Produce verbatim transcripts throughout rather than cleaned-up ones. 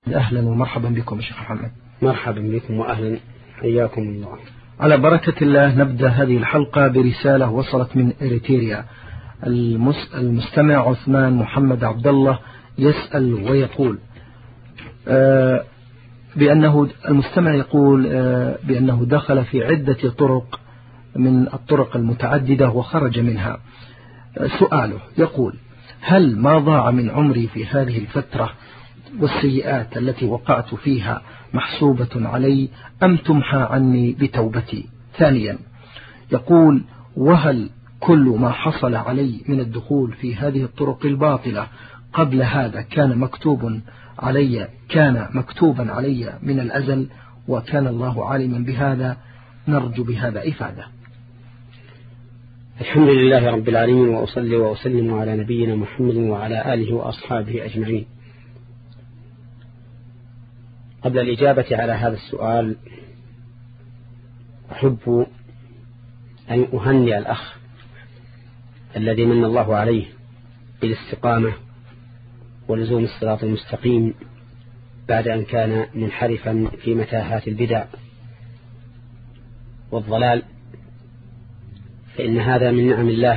أهلا ومرحبا بكم شيخ محمد. مرحبا بكم وأهلا، حياكم الله. على بركة الله نبدأ هذه الحلقة برسالة وصلت من إريتريا. المستمع عثمان محمد عبد الله يسأل ويقول آه بأنه المستمع يقول آه بأنه دخل في عدة طرق من الطرق المتعددة وخرج منها. آه سؤاله يقول: هل ما ضاع من عمري في هذه الفترة والسيئات التي وقعت فيها محسوبة علي أم تمحى عني بتوبتي؟ ثانيا يقول: وهل كل ما حصل علي من الدخول في هذه الطرق الباطلة قبل هذا كان مكتوب علي كان مكتوبا علي من الأزل وكان الله عالما بهذا؟ نرجو بهذا إفادة. الحمد لله رب العالمين، وأصلي وأسلم على نبينا محمد وعلى آله وأصحابه أجمعين. قبل الإجابة على هذا السؤال أحب أن أهنئ الأخ الذي من الله عليه بالاستقامة ولزوم الصراط المستقيم بعد أن كان منحرفا في متاهات البدع والضلال، فإن هذا من نعم الله،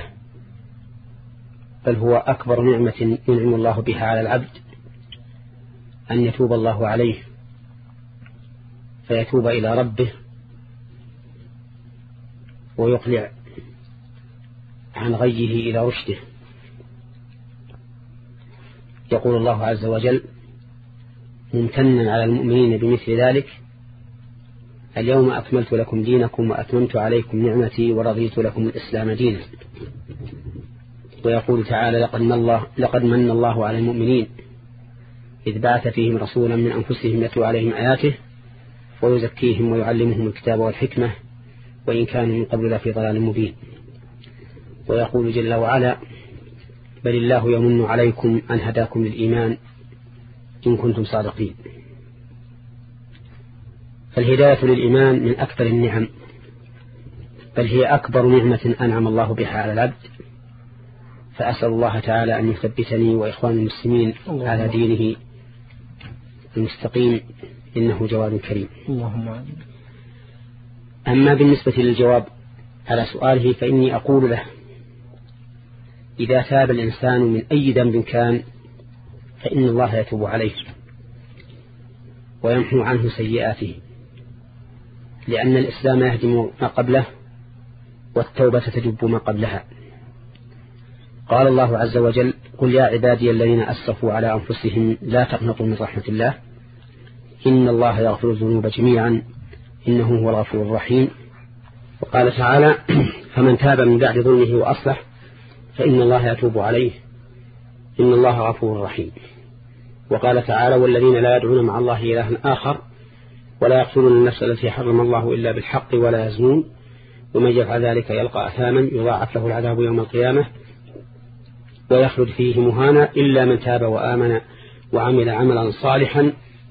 بل هو أكبر نعمة ينعم الله بها على العبد، أن يتوب الله عليه فيتوب إلى ربه ويقلع عن غيه إلى رشده. يقول الله عز وجل ممتنا على المؤمنين بمثل ذلك: اليوم أكملت لكم دينكم وأتممت عليكم نعمتي ورضيت لكم الإسلام دينا. ويقول تعالى: لقد من الله, لقد من الله على المؤمنين إذ بعث فيهم رسولا من أنفسهم يتلو عليهم آياته ويزكيهم ويعلمهم الكتاب والحكمة وإن كانوا من قبل لفي ضلال مبين. ويقول جل وعلا: بل الله يمن عليكم أن هداكم للإيمان إن كنتم صادقين. فالهداية للإيمان من أكثر النعم، بل هي أكبر نعمة أنعم الله بها على العبد، فأسأل الله تعالى أن يثبتني وإخوان المسلمين على دينه المستقيم، إنه جواد كريم. اللهم آمين. أما بالنسبة للجواب على سؤاله فإني أقول له: إذا تاب الإنسان من أي ذنب كان فإن الله يتوب عليه ويمحو عنه سيئاته، لأن الإسلام يهدم ما قبله والتوبة تجب ما قبلها. قال الله عز وجل: قل يا عبادي الذين أسرفوا على أنفسهم لا تقنطوا من رحمة الله إن الله يغفر الذنوب جميعا إنه هو الغفور الرحيم. وقال تعالى: فمن تاب من بعد ظلمه وأصلح فإن الله يتوب عليه إن الله غفور رحيم. وقال تعالى: والذين لا يدعون مع الله إلها آخر ولا يقتلون النفس التي حرم الله إلا بالحق ولا يزنون ومن يفعل ذلك يلقى أثاما يضاعف له العذاب يوم القيامة ويخلد فيه مهانا إلا من تاب وآمن وعمل عملا صالحا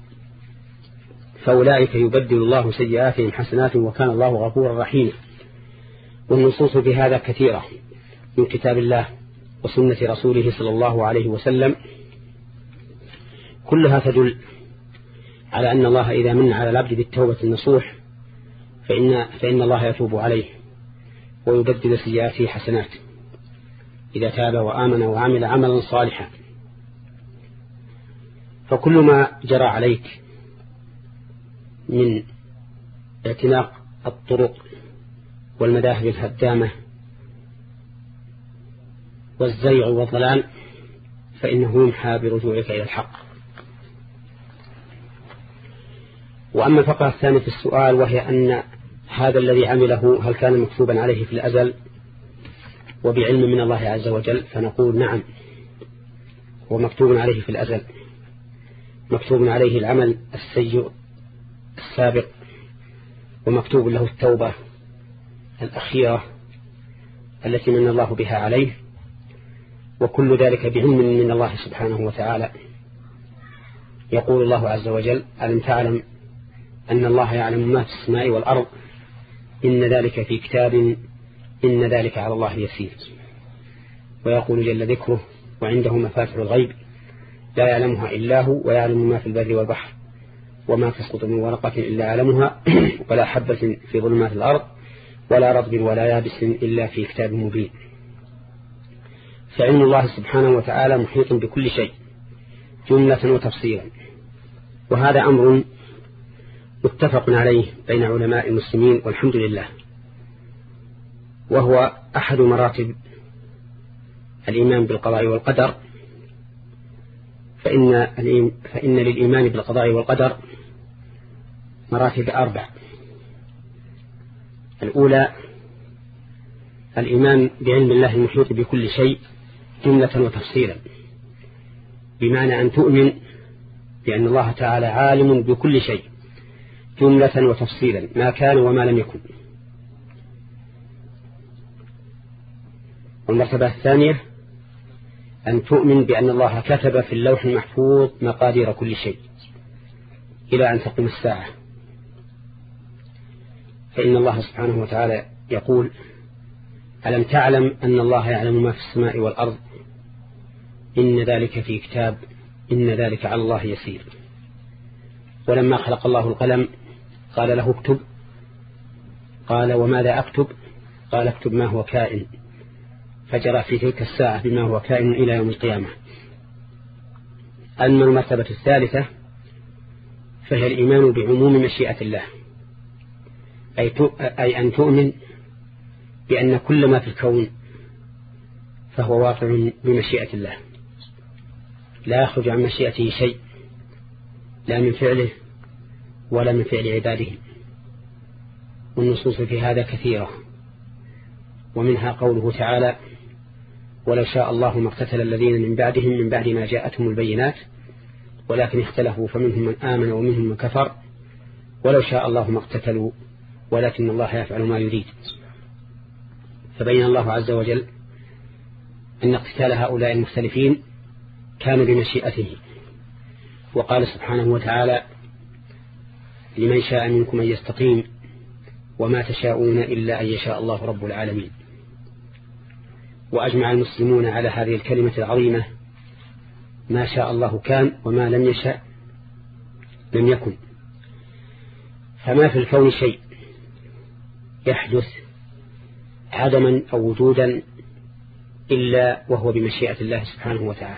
فأولئك يبدل الله سيئاتهم حسنات وكان الله غفورا رحيما. والنصوص في هذا كثيرة من كتاب الله وسنة رسوله صلى الله عليه وسلم، كلها تدل على أن الله إذا من على العبد بالتوبة النصوح فإن, فإن الله يتوب عليه ويبدل سيئاته حسنات إذا تاب وآمن وعمل عملا صالحا. فكل ما جرى عليك من اعتناق الطرق والمذاهب الهدامة والزيغ والضلال فإنه يمحى برجوعك إلى الحق. وأما الفقرة الثانية في السؤال وهي أن هذا الذي عمله هل كان مكتوبا عليه في الأزل وبعلم من الله عز وجل، فنقول نعم، هو مكتوب عليه في الأزل، مكتوب عليه العمل السيء السابق ومكتوب له التوبة الأخيرة التي من الله بها عليه، وكل ذلك بعلم من الله سبحانه وتعالى. يقول الله عز وجل: ألم تعلم أن الله يعلم ما في السماء والأرض إن ذلك في كتاب إن ذلك على الله يسير. ويقول جل ذكره: وعنده مفاتح الغيب لا يعلمها إلا هو، ويعلم ما في البر والبحر، وما تسقط من ورقة إلا يعلمها، ولا حبة في ظلمات الأرض ولا رطب ولا يابس إلا في كتاب مبين. فعلم الله سبحانه وتعالى محيط بكل شيء جملة وتفصيلا، وهذا أمر متفق عليه بين علماء المسلمين والحمد لله، وهو أحد مراتب الإيمان بالقضاء والقدر. فإن, فإن للإيمان بالقضاء والقدر مراتب أربع. الأولى الإيمان بعلم الله المحيط بكل شيء جملة وتفصيلا، بمعنى أن تؤمن بأن الله تعالى عالم بكل شيء جملة وتفصيلا، ما كان وما لم يكن. والمرتبة الثانية أن تؤمن بأن الله كتب في اللوح المحفوظ مقادير كل شيء إلى أن تقوم الساعة. فإن الله سبحانه وتعالى يقول: ألم تعلم أن الله يعلم ما في السماء والأرض، إن ذلك في كتاب، إن ذلك على الله يسير. ولما خلق الله القلم قال له اكتب، قال وماذا أكتب؟ قال اكتب ما هو كائن، فجرى في تلك الساعة بما هو كائن إلى يوم القيامة. أما المرتبة الثالثة فهي الإيمان بعموم مشيئة الله، أي, أي أن تؤمن بأن كل ما في الكون فهو واقع بمشيئة الله، لا يخرج عن مشيئته شيء، لا من فعله ولا من فعل عباده. والنصوص في هذا كثيرة، ومنها قوله تعالى: ولو شاء الله ما اقتتل الذين من بعدهم من بعد ما جاءتهم البينات ولكن اختلفوا فمنهم من آمن ومنهم من كفر ولو شاء الله ما اقتتلوا ولكن الله يفعل ما يريد. فبين الله عز وجل أن اقتتال هؤلاء المختلفين كان بمشيئته، وقال سبحانه وتعالى: لمن شاء منكم أن يستقيم وما تشاءون إلا أن يشاء الله رب العالمين. وأجمع المسلمون على هذه الكلمة العظيمة: ما شاء الله كان وما لم يشاء لم يكن. فما في الكون شيء يحدث عدما أو وجودا إلا وهو بمشيئة الله سبحانه وتعالى.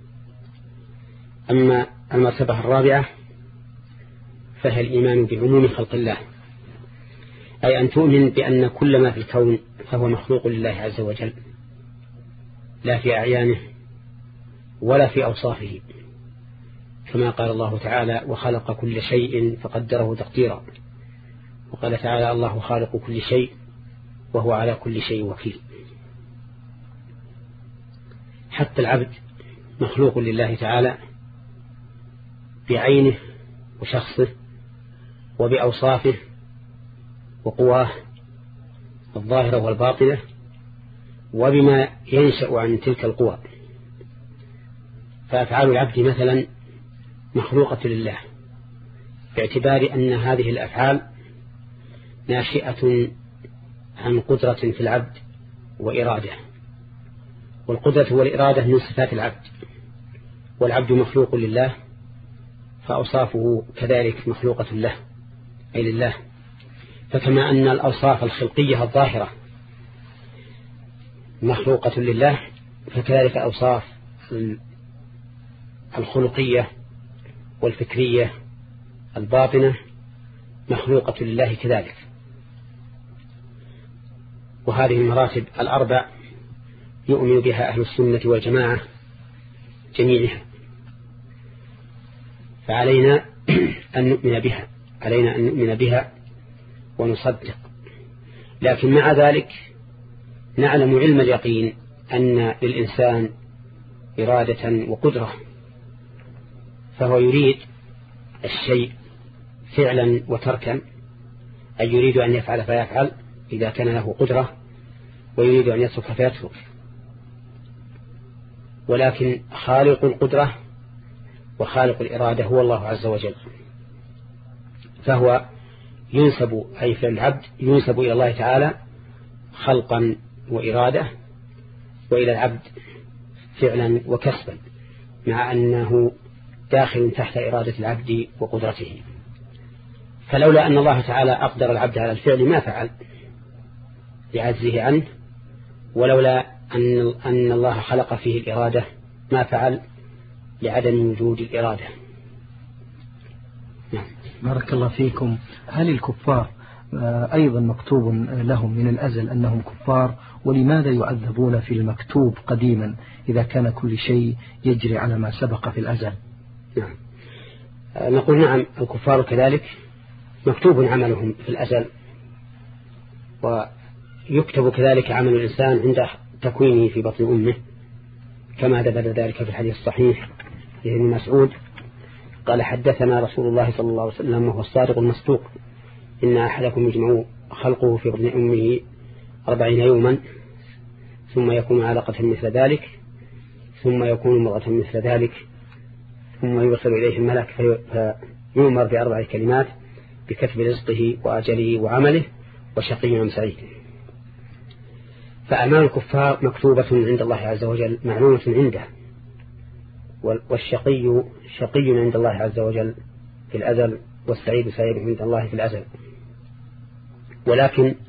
أما المرتبة الرابعة فهي الإيمان بعموم خلق الله، أي أن تؤمن بأن كل ما في الكون فهو مخلوق لله عز وجل، لا في أعيانه ولا في أوصافه، كما قال الله تعالى: وخلق كل شيء فقدره تقديرا. وقال تعالى: الله خالق كل شيء وهو على كل شيء وكيل. حتى العبد مخلوق لله تعالى بعينه وشخصه وبأوصافه وقواه الظاهرة والباطنة وبما ينشأ عن تلك القوى. فأفعال العبد مثلا مخلوقة لله باعتبار أن هذه الأفعال ناشئة عن قدرة في العبد وإرادة، والقدرة والإرادة من صفات العبد، والعبد مخلوق لله فأوصافه كذلك مخلوقة له أي لله. فكما أن الأوصاف الخلقية الظاهرة مخلوقة لله فكذلك أوصاف الخلقية والفكرية الباطنة مخلوقة لله كذلك. وهذه المراتب الأربع يؤمن بها أهل السنة والجماعة جميعها، فعلينا أن نؤمن بها علينا أن نؤمن بها ونصدق. لكن مع ذلك نعلم علم اليقين أن للإنسان إرادة وقدرة، فهو يريد الشيء فعلا وتركا، أي يريد أن يفعل فيفعل إذا كان له قدرة، ويريد أن يترك فيترك. ولكن خالق القدرة وخالق الإرادة هو الله عز وجل، فهو ينسب أي في العبد ينسب إلى الله تعالى خلقا وإرادة، وإلى العبد فعلا وكسبا. مع أنه داخل تحت إرادة العبد وقدرته. فلولا أن الله تعالى أقدر العبد على الفعل ما فعل لعجزه عنه، ولولا أن أن الله خلق فيه الإرادة ما فعل لعدم وجود الإرادة. نعم. بارك الله فيكم. هل الكفار أيضا مكتوب لهم من الأزل أنهم كفار؟ ولماذا يعذبون في المكتوب قديما إذا كان كل شيء يجري على ما سبق في الأزل؟ نعم. نقول نعم، الكفار كذلك مكتوب عملهم في الأزل، ويكتب كذلك عمل الإنسان عند تكوينه في بطن أمه، كما ثبت ذلك في الحديث الصحيح لابن مسعود قال حدثنا رسول الله صلى الله عليه وسلم وهو الصادق المصدوق إن أحدكم يجمع خلقه في بطن أمه أربعين يوما ثم يكون علقة مثل ذلك ثم يكون مرة مثل ذلك ثم يوصل إليه الملك فيؤمر بأربع كلمات بكتب رزقه وأجله وعمله وشقي أم سعيد. فأعمال الكفار مكتوبة عند الله عز وجل معلومة عنده، والشقي شقي عند الله عز وجل في الأزل، والسعيد سعيد عند الله في الأزل. ولكن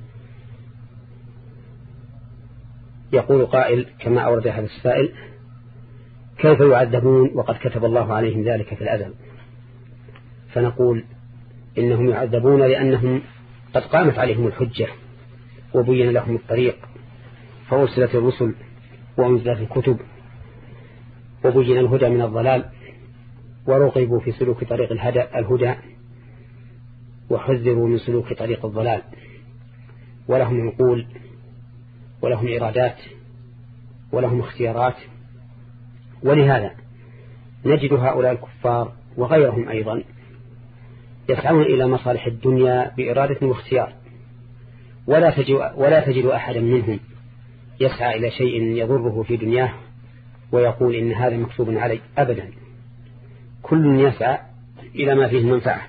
يقول قائل كما أورد هذا السائل: كيف يعذبون وقد كتب الله عليهم ذلك في الأزل؟ فنقول إنهم يعذبون لأنهم قد قامت عليهم الحجة وبين لهم الطريق، فأرسلت الرسل وأنزلت الكتب وبين الهدى من الضلال، ورغبوا في سلوك طريق الهدى وحذروا من سلوك طريق الضلال، ولهم عقول ولهم إرادات ولهم اختيارات. ولهذا نجد هؤلاء الكفار وغيرهم أيضا يسعون إلى مصالح الدنيا بإرادة واختيار، ولا تجد, ولا تجد أحدا منهم يسعى إلى شيء يضره في دنياه ويقول إن هذا مكتوب علي أبدا. كل يسعى إلى ما فيه المنفعة،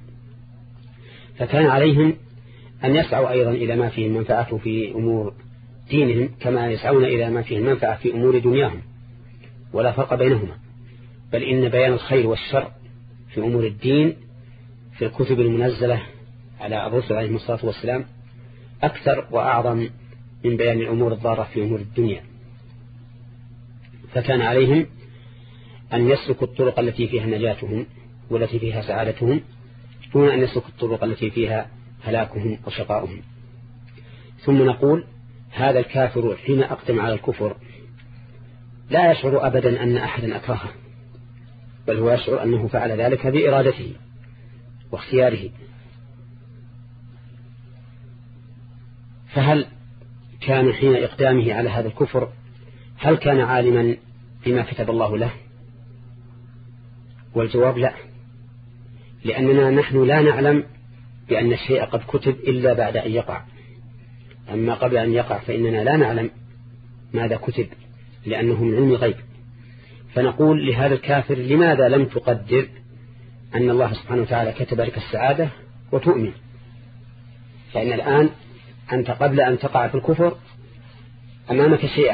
فكان عليهم أن يسعوا أيضا إلى ما فيه المنفعة في أمور دينهم كما يسعون إلى ما فيه المنفعة في أمور دنياهم، ولا فرق بينهما، بل إن بيان الخير والشر في أمور الدين في الكتب المنزلة على الرسل عليهم الصلاة والسلام أكثر وأعظم من بيان الأمور الضارة في أمور الدنيا. فكان عليهم أن يسلكوا الطرق التي فيها نجاتهم والتي فيها سعادتهم دون أن يسلكوا الطرق التي فيها هلاكهم وشقاؤهم. ثم نقول هذا الكافر حين أقدم على الكفر لا يشعر أبدا أن أحدا أكرهه، بل هو يشعر أنه فعل ذلك بإرادته واختياره. فهل كان حين إقدامه على هذا الكفر هل كان عالما بما كتب الله له؟ والجواب لا، لأننا نحن لا نعلم بأن الشيء قد كتب إلا بعد أن يقع. أما قبل أن يقع فإننا لا نعلم ماذا كتب لأنه من علم الغيب. فنقول لهذا الكافر لماذا لم تقدر أن الله سبحانه وتعالى كتب لك السعادة وتؤمن؟ فإن الآن أنت قبل أن تقع في الكفر أمامك شيئا،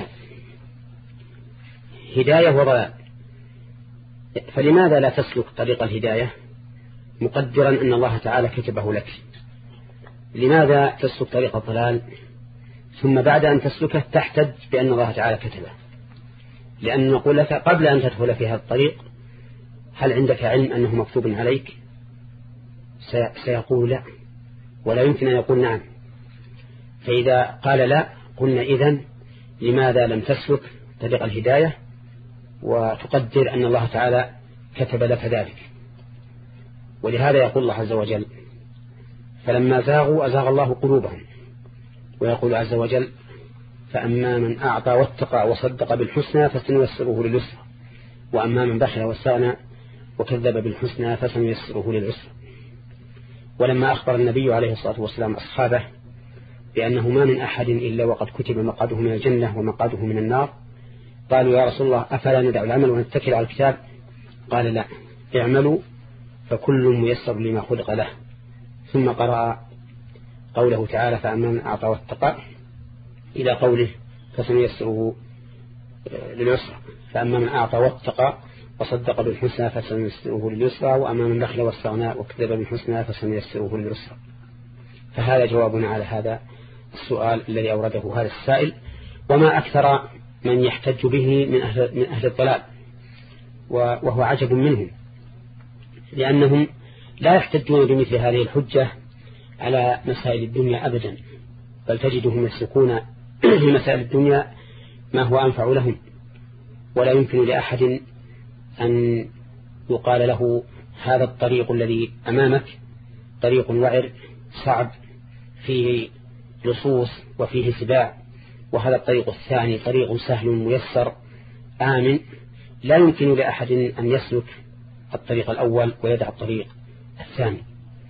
هداية وضلال، فلماذا لا تسلك طريق الهداية مقدرا أن الله تعالى كتبه لك؟ لماذا تسلك طريق الضلال ثم بعد أن تسلكه تحتج بأن الله تعالى كتبه؟ لأن نقول لك قبل أن تدخل في هذا الطريق هل عندك علم أنه مكتوب عليك؟ سيقول لا، ولا يمكن أن يقول نعم. فإذا قال لا قلنا إذن لماذا لم تسلك طريق الهداية وتقدر أن الله تعالى كتب لك ذلك؟ ولهذا يقول الله عز وجل فلما زاغوا أزاغ الله قلوبهم، ويقول عز وجل فأما من أعطى واتقى وصدق بالحسنى فسنيسره لليسرى وأما من بخل واستغنى وكذب بالحسنى فسنيسره للعسرى. ولما أخبر النبي عليه الصلاة والسلام أصحابه بأنه ما من أحد إلا وقد كتب مقعده من الجنة ومقعده من النار قالوا يا رسول الله أفلا ندع العمل ونتكل على الكتاب؟ قال لا، اعملوا فكل ميسر لما خلق له. ثم قرأ قوله تعالى فأما من أعطى واتقى إلى قوله فسنيسره للعسرى. فأما من أعطى واتقى وصدق بالحسنى فسنيسره لليسرى، وأما من بخل واستغنى وكذب بالحسنى فسنيسره لليسرى. فهذا جوابنا على هذا السؤال الذي أورده هذا السائل. وما أكثر من يحتج به من أهل, من أهل الضلال، وهو عجب منهم، لأنهم لا يحتجون بمثل هذه الحجة على مسائل الدنيا أبدا، بل تجدهم يسلكون في مسائل الدنيا ما هو أنفع لهم. ولا يمكن لأحد أن يقال له هذا الطريق الذي أمامك طريق وعر صعب فيه لصوص وفيه سباع، وهذا الطريق الثاني طريق سهل ميسر آمن. لا يمكن لأحد أن يسلك الطريق الأول ويدع الطريق الثاني،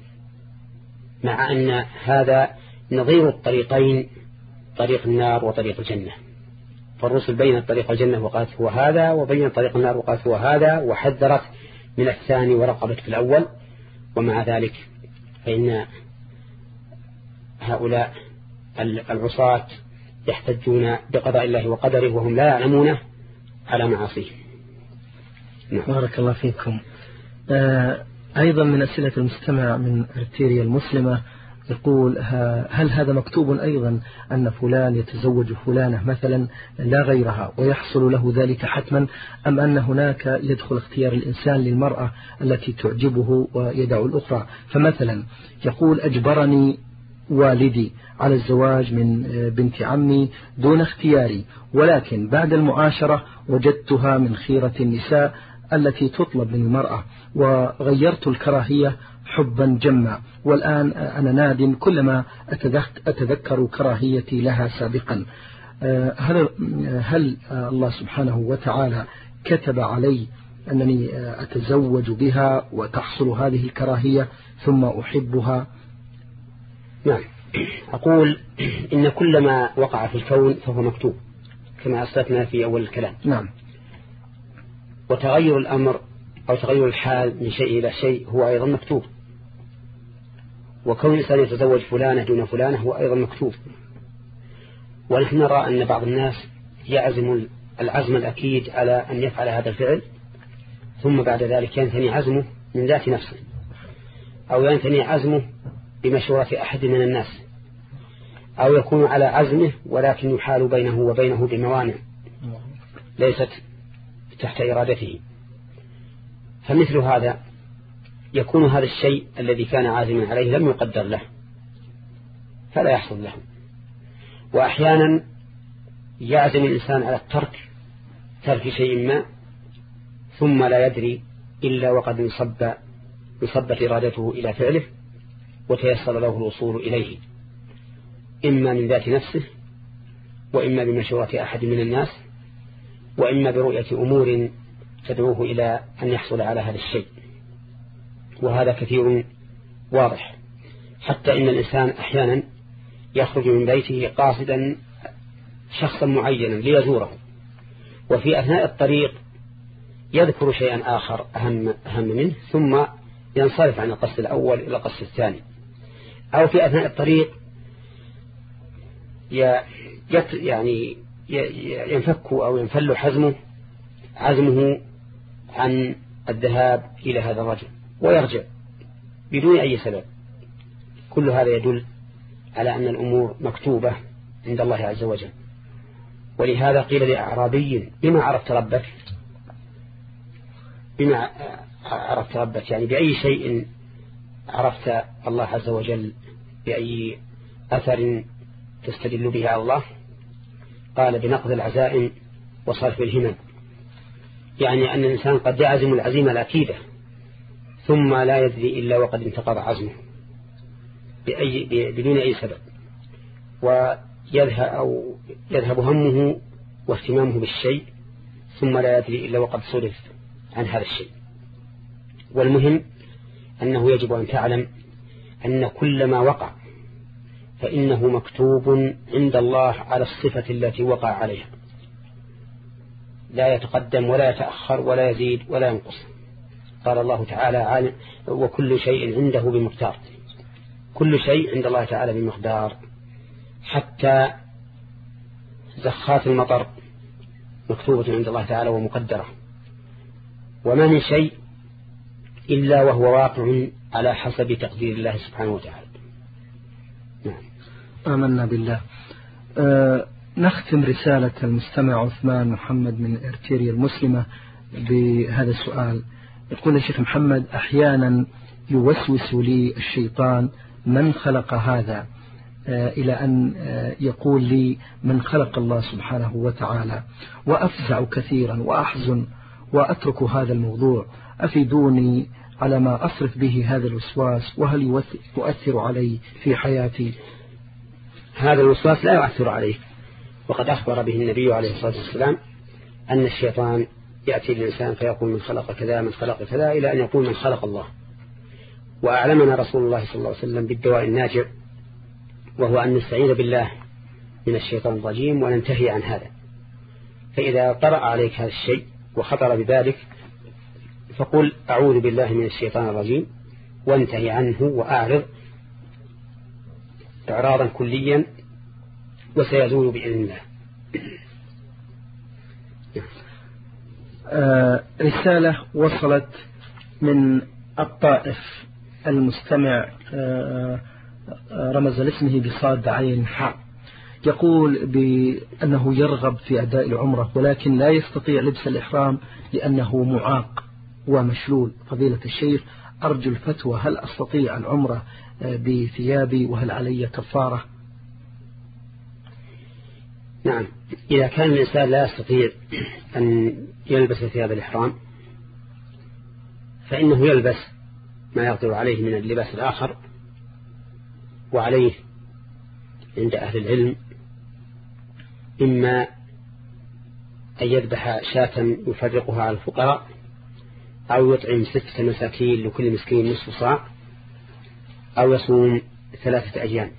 مع أن هذا نظير الطريقين، طريق النار وطريق الجنة. فالرسل بينت طريق الجنة وقالت هو هذا، وبينت طريق النار وقالت هو هذا، وحذرت من الثاني ورقبت في الأول. ومع ذلك فإن هؤلاء العصاة يحتجون بقضاء الله وقدره وهم لا يعلمونه على معاصيه. نعم. بارك الله فيكم. آه أيضا من أسئلة المستمع من أرتيريا المسلمة يقول: هل هذا مكتوب أيضا أن فلان يتزوج فلانة مثلا لا غيرها ويحصل له ذلك حتما، أم أن هناك يدخل اختيار الإنسان للمرأة التي تعجبه ويدع الأخرى؟ فمثلا يقول: أجبرني والدي على الزواج من بنت عمي دون اختياري، ولكن بعد المعاشرة وجدتها من خيرة النساء التي تطلب من المرأة، وغيرت الكراهية حبا جما، والآن أنا ناد كلما أتذكر كراهيتي لها سابقا. هل, هل الله سبحانه وتعالى كتب علي أنني أتزوج بها وتحصل هذه الكراهية ثم أحبها؟ نعم، أقول إن كل ما وقع في الكون فهو مكتوب كما أسلفنا في أول الكلام. نعم. وتغير الأمر أو تغير الحال من شيء إلى شيء هو أيضا مكتوب، وكون الإنسان يتزوج فلانة دون فلانة هو أيضا مكتوب. ونحن نرى أن بعض الناس يعزم العزم الأكيد على أن يفعل هذا الفعل، ثم بعد ذلك ينثني عزمه من ذات نفسه، أو ينثني عزمه بمشورة أحد من الناس، أو يكون على عزمه ولكن يحال بينه وبينه بموانع ليست تحت إرادته. فمثل هذا يكون هذا الشيء الذي كان عازما عليه لم يقدر له فلا يحصل له. وأحيانا يعزم الإنسان على الترك ترك شيء ما ثم لا يدري إلا وقد انصب انصبت إرادته إلى فعله وتيسر له الوصول إليه، إما من ذات نفسه، وإما بمشورة أحد من الناس، وإما برؤية أمور تدعوه إلى أن يحصل على هذا الشيء. وهذا كثير واضح، حتى إن الإنسان أحيانا يخرج من بيته قاصدا شخصا معينا ليزوره، وفي أثناء الطريق يذكر شيئا آخر أهم, أهم منه ثم ينصرف عن القصد الأول إلى القصد الثاني. أو في أثناء الطريق يعني ينفك أو ينفل حزمه عزمه عن الذهاب إلى هذا الرجل ويرجع بدون أي سبب. كل هذا يدل على أن الأمور مكتوبة عند الله عز وجل. ولهذا قيل لأعرابي: بما عرفت ربك؟ بما عرفت ربك يعني بأي شيء عرفت الله عز وجل، بأي أثر تستدل به على الله؟ قال: بنقض العزائم وصرف الهمم. يعني أن الإنسان قد يعزم العزيمة الأكيدة ثم لا يدري إلا وقد انتقض عزمه بأي بدون أي سبب، ويذهب أو يذهب همه واهتمامه بالشيء ثم لا يدري إلا وقد صرف عن هذا الشيء. والمهم أنه يجب أن تعلم أن كل ما وقع فإنه مكتوب عند الله على الصفة التي وقع عليها، لا يتقدم ولا يتأخر ولا يزيد ولا ينقص. قال الله تعالى: عالم وكل شيء عنده بمقدار. كل شيء عند الله تعالى بمقدار، حتى زخات المطر مكتوبة عند الله تعالى ومقدرة، وما من شيء إلا وهو واقع على حسب تقدير الله سبحانه وتعالى. نعم. آمنا بالله. أه نختم رسالة المستمع عثمان محمد من إرتيريا المسلمة بهذا السؤال. يقول الشيخ محمد: أحيانا يوسوس لي الشيطان من خلق هذا، أه إلى أن أه يقول لي من خلق الله سبحانه وتعالى، وأفزع كثيرا وأحزن وأترك هذا الموضوع. أفيدوني على ما أصرف به هذا الوسواس، وهل يؤثر علي في حياتي؟ هذا الوسواس لا يؤثر عليك، وقد أخبر به النبي عليه الصلاة والسلام أن الشيطان يأتي الإنسان فيقول من خلق كذا من خلق كذا إلى أن يقول من خلق الله. وأعلمنا رسول الله صلى الله عليه وسلم بالدواء الناجع، وهو أن نستعيذ بالله من الشيطان الرجيم وننتهي عن هذا. فإذا طرأ عليك هذا الشيء وخطر بذلك فقل أعوذ بالله من الشيطان الرجيم وانتهي عنه وأعرض إعراضا كليا، وسيزول بإذن الله. آه رسالة وصلت من الطائف، المستمع آه رمز لاسمه بصاد عين حاء، يقول بأنه يرغب في أداء العمرة ولكن لا يستطيع لبس الإحرام لأنه معاق ومشلول. فضيلة الشيخ أرجو الفتوى، هل أستطيع العمرة بثيابي وهل علي كفارة؟ نعم، إذا كان الإنسان لا يستطيع أن يلبس ثياب الإحرام فإنه يلبس ما يقدر عليه من اللباس الآخر. وعليه عند أهل العلم إما أن يذبح شاة يفرقها على الفقراء، أو يطعم ستة مساكين لكل مسكين نصف صاع، أو يصوم ثلاثة أيام.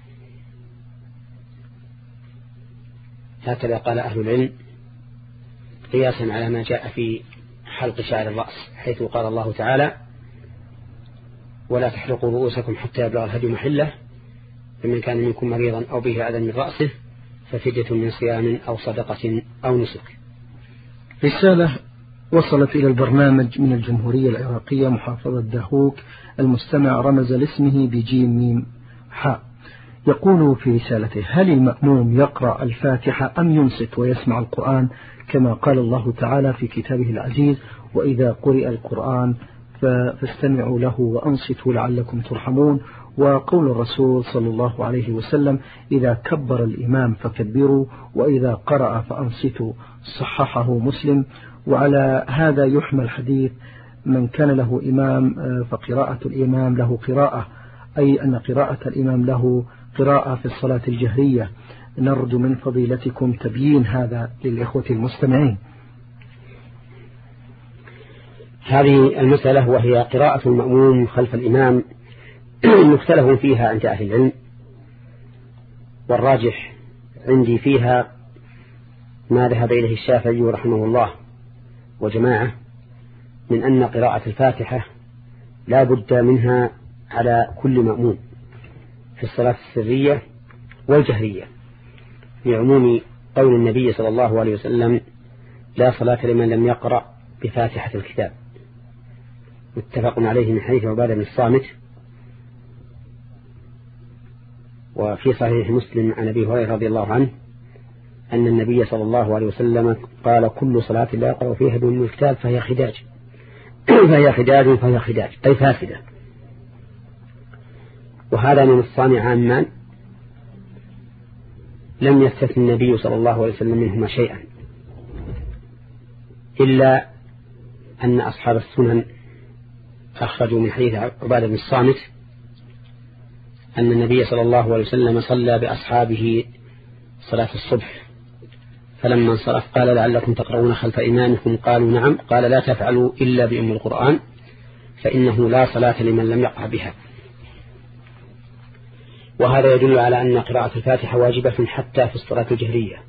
هكذا قال أهل العلم قياسا على ما جاء في حلق شعر الرأس، حيث قال الله تعالى: ولا تحلقوا رؤوسكم حتى يبلغ الهدي محله، فمن كان منكم مريضا أو به أذى من رأسه ففدية من صيام أو صدقة أو نسك. رسالة وصلت إلى البرنامج من الجمهورية العراقية محافظة دهوك، المستمع رمز لاسمه بجيم ميم حاء، يقول في رسالته: هل المأموم يقرأ الفاتحة أم ينصت ويسمع القرآن كما قال الله تعالى في كتابه العزيز: وإذا قرئ القرآن فاستمعوا له وأنصتوا لعلكم ترحمون، وقول الرسول صلى الله عليه وسلم: إذا كبر الإمام فكبروا وإذا قرأ فأنصتوا، صححه مسلم. وعلى هذا يحمل حديث من كان له إمام فقراءة الإمام له قراءة، أي أن قراءة الإمام له قراءة في الصلاة الجهرية. نرجو من فضيلتكم تبيين هذا للإخوة المستمعين. هذه المسألة وهي قراءة المأموم خلف الإمام مختلف فيها عند أهل العلم، والراجح عندي فيها ما ذهب إليه الشافعي رحمه الله وجماعة من أن قراءة الفاتحة لا بد منها على كل مأموم في الصلاة السرية والجهرية، لعموم قول النبي صلى الله عليه وسلم: لا صلاة لمن لم يقرأ بفاتحة الكتاب، متفق عليه من حديث عبادة بن الصامت. وفي صحيح مسلم عن أبي هريرة رضي الله عنه أن النبي صلى الله عليه وسلم قال: كل صلاة لا يقرأ فيها بأم الكتاب فهي خداج فهي خداج فهي خداج أي فاسدة. وهذا من الصانع عامان لم يستثن النبي صلى الله عليه وسلم منهما شيئا، إلا أن أصحاب السنن أخرجوا من حديث عبادة بن الصامت أن النبي صلى الله عليه وسلم صلى بأصحابه صلاة الصبح، فلما انصرف قال: لعلكم تقرؤون خلف إمامكم؟ قالوا: نعم. قال: لا تفعلوا إلا بأم القرآن، فإنه لا صلاة لمن لم يقرأ بها. وهذا يدل على أن قراءة الفاتحة واجبة حتى في الصلاة الجهرية،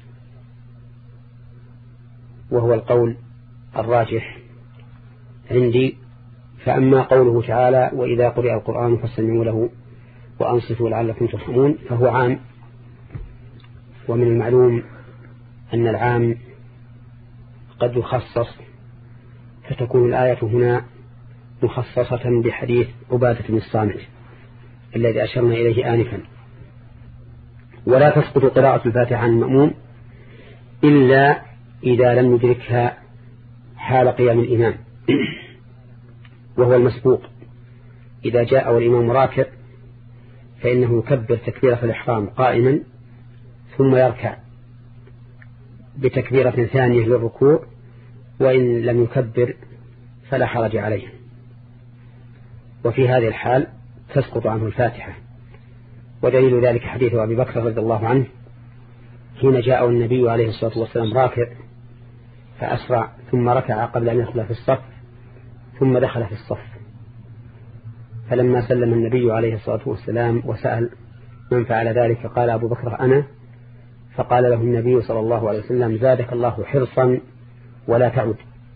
وهو القول الراجح عندي. فأما قوله تعالى: وإذا قرئ القرآن فاستمعوا له وأنصتوا لعلكم ترحمون، فهو عام، ومن المعلوم أن العام قد يخصص، فتكون الآية هنا مخصصة بحديث عبادة بن الصامت الذي أشرنا إليه آنفا. ولا تسقط قراءة الفاتحة عن المأموم إلا إذا لم يدركها حال قيام الإمام وهو المسبوق. إذا جاء والإمام راكع فإنه يكبر تكبيرة الإحرام قائما ثم يركع بتكبيرة ثانية للركوع، وإن لم يكبر فلا حرج عليه. وفي هذه الحال تسقط عنه الفاتحة. ودليل ذلك حديث أبي بكر رضي الله عنه حين جاء النبي عليه الصلاة والسلام راكع فأسرع ثم ركع قبل أن يدخل في الصف ثم دخل في الصف، فلما سلم النبي عليه الصلاة والسلام وسأل من فعل ذلك قال أبو بكر أنا، فقال له النبي صلى الله عليه وسلم زادك الله حرصا ولا تعود،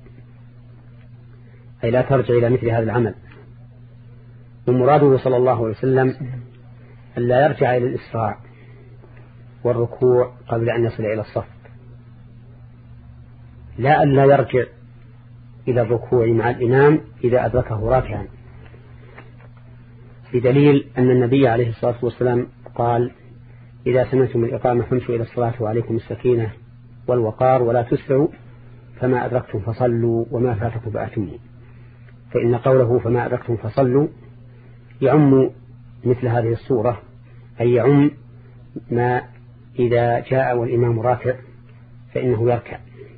أي لا ترجع إلى مثل هذا العمل. ومراده صلى الله عليه وسلم أن لا يرجع إلى الإسراع والركوع قبل أن يصل إلى الصف، لا أن لا يرجع إلى الركوع مع الإمام إذا أدركه راكعا، بدليل أن النبي عليه الصلاة والسلام قال إذا سمعتم الإقامة فامشوا إلى الصلاة وعليكم السكينة والوقار ولا تسرعوا فما أدركتم فصلوا وما فاتكم فأتموا. فإن قوله فما أدركتم فصلوا يعم مثل هذه الصورة، أي يعم ما إذا جاء والإمام راكع فإنه يركع.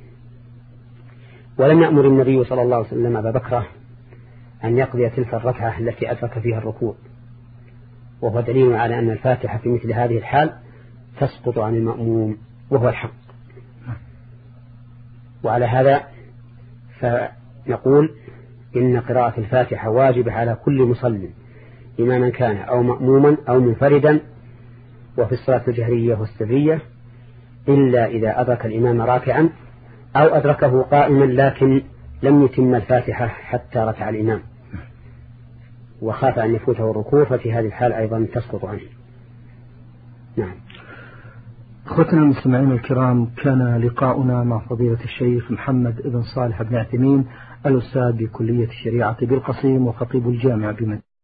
ولم يأمر النبي صلى الله عليه وسلم أبا بكر أن يقضي تلك الركعة التي أدرك فيها الركوع، وهو دليل على أن الفاتحة في مثل هذه الحال تسقط عن المأموم وهو الحق. وعلى هذا فنقول إن قراءة الفاتحة واجبة على كل مصلٍ إماما كان أو مأموما أو منفردا، وفي الصلاة الجهرية والسرية، إلا إذا أدرك الإمام راكعا أو أدركه قائما لكن لم يتم الفاتحة حتى ركع الإمام وخاف أن يفوته الركوع، ففي هذه الحال أيضا تسقط عنه. نعم. أخوتنا المستمعين الكرام، كان لقاؤنا مع فضيلة الشيخ محمد بن صالح بن عثيمين الأستاذ بكلية الشريعة بالقصيم وخطيب الجامع بمدينة